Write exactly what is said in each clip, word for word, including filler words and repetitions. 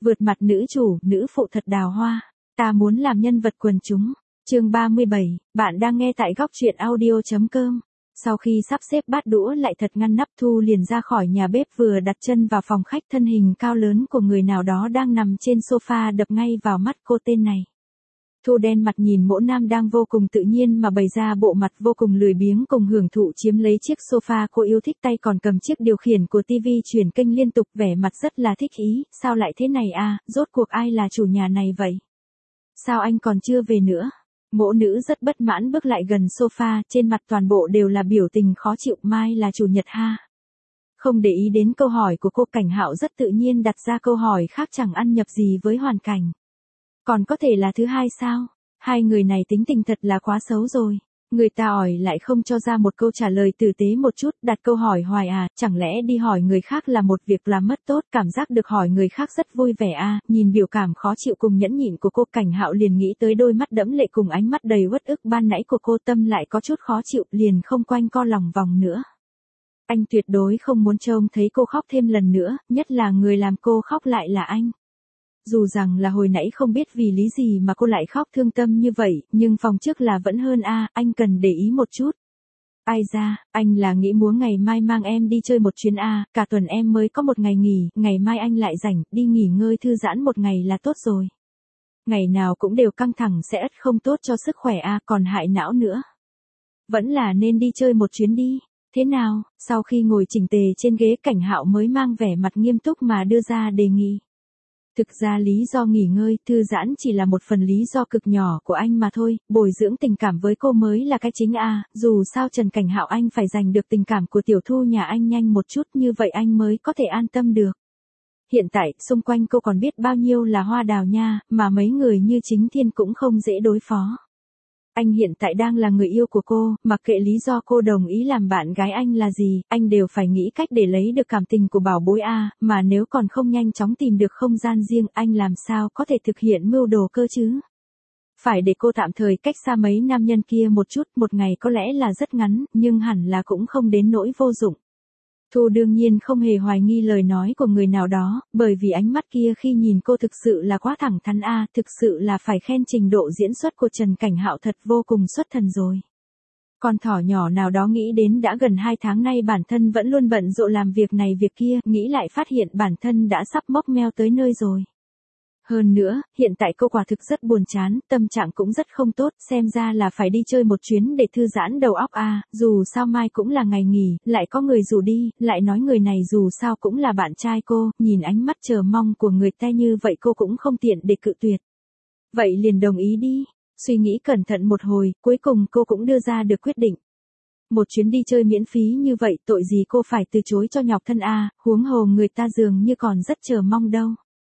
Vượt mặt nữ chủ, nữ phụ thật đào hoa. Ta muốn làm nhân vật quần chúng. Chương ba mươi bảy, bạn đang nghe tại góc truyện audio chấm com. Sau khi sắp xếp bát đũa lại thật ngăn nắp, Thu liền ra khỏi nhà bếp, vừa đặt chân vào phòng khách, thân hình cao lớn của người nào đó đang nằm trên sofa đập ngay vào mắt cô. Tên này. Thu đen mặt nhìn Mỗ Nam đang vô cùng tự nhiên mà bày ra bộ mặt vô cùng lười biếng cùng hưởng thụ chiếm lấy chiếc sofa cô yêu thích, tay còn cầm chiếc điều khiển của tivi chuyển kênh liên tục, vẻ mặt rất là thích ý. Sao lại thế này à, rốt cuộc ai là chủ nhà này vậy? Sao anh còn chưa về nữa? Mỗ nữ rất bất mãn bước lại gần sofa, trên mặt toàn bộ đều là biểu tình khó chịu. Mai là chủ nhật ha? Không để ý đến câu hỏi của cô, Cảnh Hạo rất tự nhiên đặt ra câu hỏi khác chẳng ăn nhập gì với hoàn cảnh. Còn có thể là thứ hai sao? Hai người này tính tình thật là quá xấu rồi. Người ta hỏi lại không cho ra một câu trả lời tử tế một chút, đặt câu hỏi hoài à, chẳng lẽ đi hỏi người khác là một việc làm mất tốt, cảm giác được hỏi người khác rất vui vẻ à. Nhìn biểu cảm khó chịu cùng nhẫn nhịn của cô, Cảnh Hạo liền nghĩ tới đôi mắt đẫm lệ cùng ánh mắt đầy uất ức ban nãy của cô, tâm lại có chút khó chịu, liền không quanh co lòng vòng nữa. Anh tuyệt đối không muốn trông thấy cô khóc thêm lần nữa, nhất là người làm cô khóc lại là anh. Dù rằng là hồi nãy không biết vì lý gì mà cô lại khóc thương tâm như vậy, nhưng phòng trước là vẫn hơn a, anh cần để ý một chút. Ai ra, anh là nghĩ muốn ngày mai mang em đi chơi một chuyến a, cả tuần em mới có một ngày nghỉ, ngày mai anh lại rảnh, đi nghỉ ngơi thư giãn một ngày là tốt rồi. Ngày nào cũng đều căng thẳng sẽ ắt không tốt cho sức khỏe a, còn hại não nữa. Vẫn là nên đi chơi một chuyến đi. Thế nào? Sau khi ngồi chỉnh tề trên ghế, Cảnh Hạo mới mang vẻ mặt nghiêm túc mà đưa ra đề nghị. Thực ra lý do nghỉ ngơi, thư giãn chỉ là một phần lý do cực nhỏ của anh mà thôi, bồi dưỡng tình cảm với cô mới là cái chính a, dù sao Trần Cảnh Hạo anh phải giành được tình cảm của tiểu Thu nhà anh nhanh một chút, như vậy anh mới có thể an tâm được. Hiện tại, xung quanh cô còn biết bao nhiêu là hoa đào nha, mà mấy người như Chính Thiên cũng không dễ đối phó. Anh hiện tại đang là người yêu của cô, mặc kệ lý do cô đồng ý làm bạn gái anh là gì, anh đều phải nghĩ cách để lấy được cảm tình của bảo bối a, mà nếu còn không nhanh chóng tìm được không gian riêng, anh làm sao có thể thực hiện mưu đồ cơ chứ? Phải để cô tạm thời cách xa mấy nam nhân kia một chút, một ngày có lẽ là rất ngắn, nhưng hẳn là cũng không đến nỗi vô dụng. Thu đương nhiên không hề hoài nghi lời nói của người nào đó, bởi vì ánh mắt kia khi nhìn cô thực sự là quá thẳng thắn a, thực sự là phải khen trình độ diễn xuất của Trần Cảnh Hạo thật vô cùng xuất thần rồi. Con thỏ nhỏ nào đó nghĩ đến đã gần hai tháng nay bản thân vẫn luôn bận rộn làm việc này việc kia, nghĩ lại phát hiện bản thân đã sắp mốc meo tới nơi rồi. Hơn nữa, hiện tại cô quả thực rất buồn chán, tâm trạng cũng rất không tốt, xem ra là phải đi chơi một chuyến để thư giãn đầu óc a, dù sao mai cũng là ngày nghỉ, lại có người rủ đi, lại nói người này dù sao cũng là bạn trai cô, nhìn ánh mắt chờ mong của người ta như vậy cô cũng không tiện để cự tuyệt. Vậy liền đồng ý đi, suy nghĩ cẩn thận một hồi, cuối cùng cô cũng đưa ra được quyết định. Một chuyến đi chơi miễn phí như vậy, tội gì cô phải từ chối cho nhọc thân a, huống hồ người ta dường như còn rất chờ mong đâu.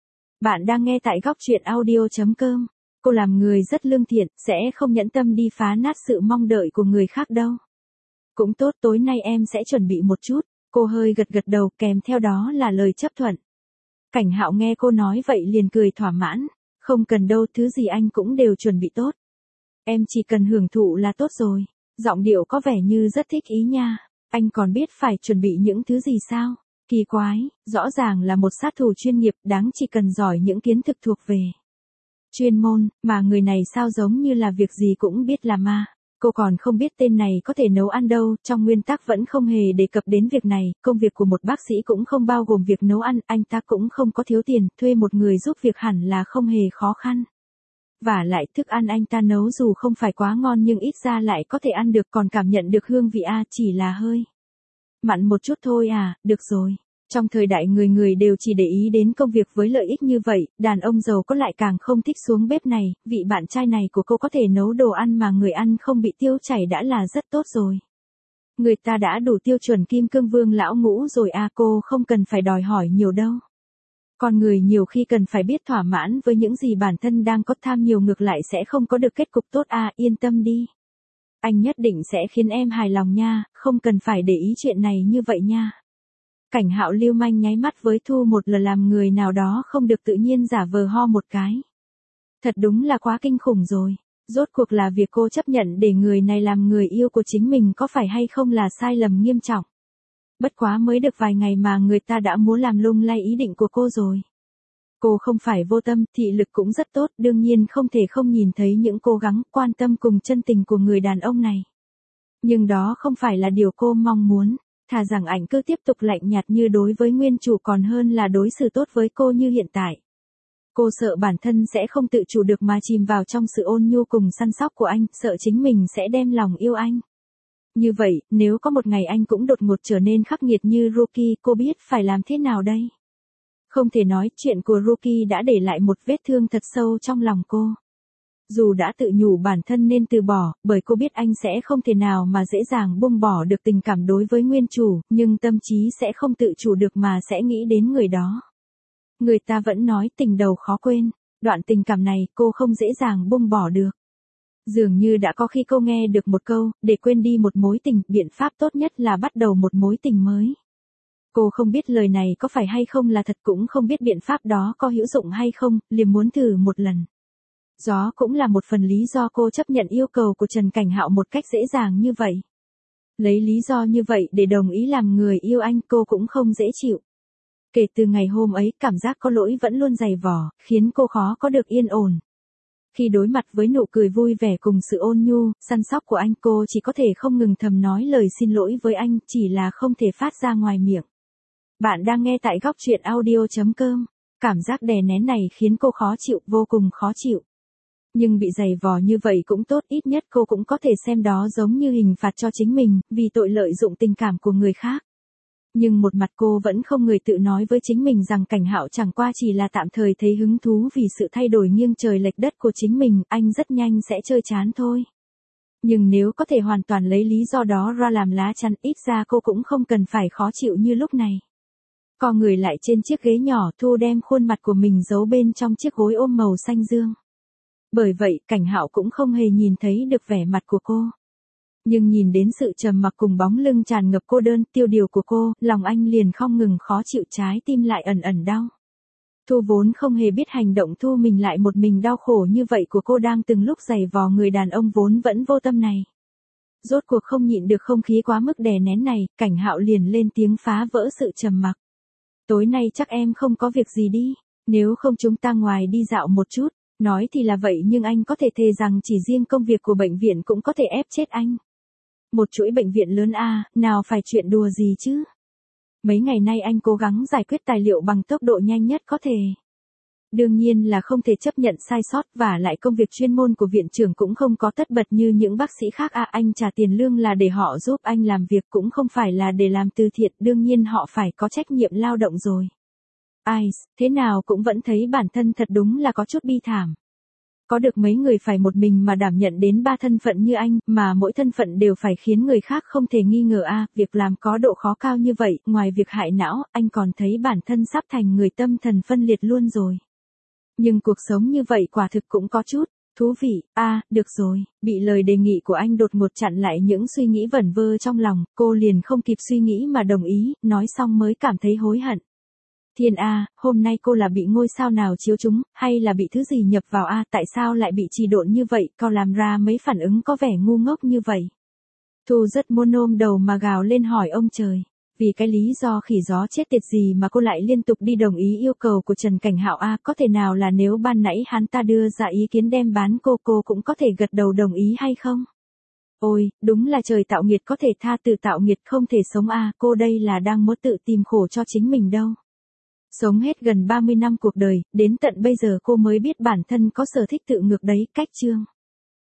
Bạn đang nghe tại góc truyện audio chấm com. Cô làm người rất lương thiện, sẽ không nhẫn tâm đi phá nát sự mong đợi của người khác đâu. Cũng tốt, tối nay em sẽ chuẩn bị một chút. Cô hơi gật gật đầu, kèm theo đó là lời chấp thuận. Cảnh Hạo nghe cô nói vậy liền cười thỏa mãn. Không cần đâu, thứ gì anh cũng đều chuẩn bị tốt. Em chỉ cần hưởng thụ là tốt rồi. Giọng điệu có vẻ như rất thích ý nha. Anh còn biết phải chuẩn bị những thứ gì sao? Kỳ quái, rõ ràng là một sát thủ chuyên nghiệp, đáng chỉ cần giỏi những kiến thức thuộc về chuyên môn, mà người này sao giống như là việc gì cũng biết làm ma. Cô còn không biết tên này có thể nấu ăn đâu, trong nguyên tắc vẫn không hề đề cập đến việc này, công việc của một bác sĩ cũng không bao gồm việc nấu ăn, anh ta cũng không có thiếu tiền, thuê một người giúp việc hẳn là không hề khó khăn. Và lại thức ăn anh ta nấu dù không phải quá ngon nhưng ít ra lại có thể ăn được, còn cảm nhận được hương vị a, chỉ là hơi mặn một chút thôi à, được rồi. Trong thời đại người người đều chỉ để ý đến công việc với lợi ích như vậy, đàn ông giàu có lại càng không thích xuống bếp này, vị bạn trai này của cô có thể nấu đồ ăn mà người ăn không bị tiêu chảy đã là rất tốt rồi. Người ta đã đủ tiêu chuẩn kim cương vương lão ngũ rồi à, cô không cần phải đòi hỏi nhiều đâu. Con người nhiều khi cần phải biết thỏa mãn với những gì bản thân đang có, tham nhiều ngược lại sẽ không có được kết cục tốt à, yên tâm đi. Anh nhất định sẽ khiến em hài lòng nha, không cần phải để ý chuyện này như vậy nha. Cảnh Hạo lưu manh nháy mắt với Thu một lần, làm người nào đó không được tự nhiên giả vờ ho một cái. Thật đúng là quá kinh khủng rồi. Rốt cuộc là việc cô chấp nhận để người này làm người yêu của chính mình có phải hay không là sai lầm nghiêm trọng. Bất quá mới được vài ngày mà người ta đã muốn làm lung lay ý định của cô rồi. Cô không phải vô tâm, thị lực cũng rất tốt, đương nhiên không thể không nhìn thấy những cố gắng, quan tâm cùng chân tình của người đàn ông này. Nhưng đó không phải là điều cô mong muốn, thà rằng anh cứ tiếp tục lạnh nhạt như đối với nguyên chủ còn hơn là đối xử tốt với cô như hiện tại. Cô sợ bản thân sẽ không tự chủ được mà chìm vào trong sự ôn nhu cùng săn sóc của anh, sợ chính mình sẽ đem lòng yêu anh. Như vậy, nếu có một ngày anh cũng đột ngột trở nên khắc nghiệt như Rookie, cô biết phải làm thế nào đây? Không thể nói, chuyện của Rookie đã để lại một vết thương thật sâu trong lòng cô. Dù đã tự nhủ bản thân nên từ bỏ, bởi cô biết anh sẽ không thể nào mà dễ dàng buông bỏ được tình cảm đối với nguyên chủ, nhưng tâm trí sẽ không tự chủ được mà sẽ nghĩ đến người đó. Người ta vẫn nói tình đầu khó quên, đoạn tình cảm này cô không dễ dàng buông bỏ được. Dường như đã có khi cô nghe được một câu, để quên đi một mối tình, biện pháp tốt nhất là bắt đầu một mối tình mới. Cô không biết lời này có phải hay không là thật, cũng không biết biện pháp đó có hữu dụng hay không, liền muốn thử một lần. Đó cũng là một phần lý do cô chấp nhận yêu cầu của Trần Cảnh Hạo một cách dễ dàng như vậy. Lấy lý do như vậy để đồng ý làm người yêu anh, cô cũng không dễ chịu. Kể từ ngày hôm ấy, cảm giác có lỗi vẫn luôn dày vò, khiến cô khó có được yên ổn. Khi đối mặt với nụ cười vui vẻ cùng sự ôn nhu, săn sóc của anh, cô chỉ có thể không ngừng thầm nói lời xin lỗi với anh, chỉ là không thể phát ra ngoài miệng. Bạn đang nghe tại góc truyện audio chấm com. Cảm giác đè nén này khiến cô khó chịu, vô cùng khó chịu. Nhưng bị dày vò như vậy cũng tốt, ít nhất cô cũng có thể xem đó giống như hình phạt cho chính mình, vì tội lợi dụng tình cảm của người khác. Nhưng một mặt cô vẫn không người tự nói với chính mình rằng Cảnh Hạo chẳng qua chỉ là tạm thời thấy hứng thú vì sự thay đổi nghiêng trời lệch đất của chính mình, anh rất nhanh sẽ chơi chán thôi. Nhưng nếu có thể hoàn toàn lấy lý do đó ra làm lá chắn, ít ra cô cũng không cần phải khó chịu như lúc này. Co người lại trên chiếc ghế nhỏ, Thu đem khuôn mặt của mình giấu bên trong chiếc gối ôm màu xanh dương. Bởi vậy, Cảnh Hạo cũng không hề nhìn thấy được vẻ mặt của cô. Nhưng nhìn đến sự trầm mặc cùng bóng lưng tràn ngập cô đơn, tiêu điều của cô, lòng anh liền không ngừng khó chịu, trái tim lại ẩn ẩn đau. Thu vốn không hề biết hành động thu mình lại một mình đau khổ như vậy của cô đang từng lúc giày vò người đàn ông vốn vẫn vô tâm này. Rốt cuộc không nhịn được không khí quá mức đè nén này, Cảnh Hạo liền lên tiếng phá vỡ sự trầm mặc. Tối nay chắc em không có việc gì đi, nếu không chúng ta ngoài đi dạo một chút. Nói thì là vậy nhưng anh có thể thề rằng chỉ riêng công việc của bệnh viện cũng có thể ép chết anh. Một chuỗi bệnh viện lớn a, nào phải chuyện đùa gì chứ. Mấy ngày nay anh cố gắng giải quyết tài liệu bằng tốc độ nhanh nhất có thể. Đương nhiên là không thể chấp nhận sai sót, và lại công việc chuyên môn của viện trưởng cũng không có tất bật như những bác sĩ khác a, anh trả tiền lương là để họ giúp anh làm việc, cũng không phải là để làm từ thiện, đương nhiên họ phải có trách nhiệm lao động rồi. Ai, thế nào cũng vẫn thấy bản thân thật đúng là có chút bi thảm. Có được mấy người phải một mình mà đảm nhận đến ba thân phận như anh, mà mỗi thân phận đều phải khiến người khác không thể nghi ngờ a, việc làm có độ khó cao như vậy, ngoài việc hại não, anh còn thấy bản thân sắp thành người tâm thần phân liệt luôn rồi. Nhưng cuộc sống như vậy quả thực cũng có chút thú vị. A, à, được rồi, bị lời đề nghị của anh đột ngột chặn lại những suy nghĩ vẩn vơ trong lòng, cô liền không kịp suy nghĩ mà đồng ý, nói xong mới cảm thấy hối hận. Thiên A, hôm nay cô là bị ngôi sao nào chiếu trúng, hay là bị thứ gì nhập vào A, tại sao lại bị trì độn như vậy, còn làm ra mấy phản ứng có vẻ ngu ngốc như vậy. Thu rất muốn ôm đầu mà gào lên hỏi ông trời, vì cái lý do khỉ gió chết tiệt gì mà cô lại liên tục đi đồng ý yêu cầu của Trần Cảnh Hạo A, có thể nào là nếu ban nãy hắn ta đưa ra ý kiến đem bán cô, cô cũng có thể gật đầu đồng ý hay không? Ôi, đúng là trời tạo nghiệt có thể tha tự tạo nghiệt không thể sống A, cô đây là đang muốn tự tìm khổ cho chính mình đâu. Sống hết gần ba mươi năm cuộc đời, đến tận bây giờ cô mới biết bản thân có sở thích tự ngược đấy, cách chương.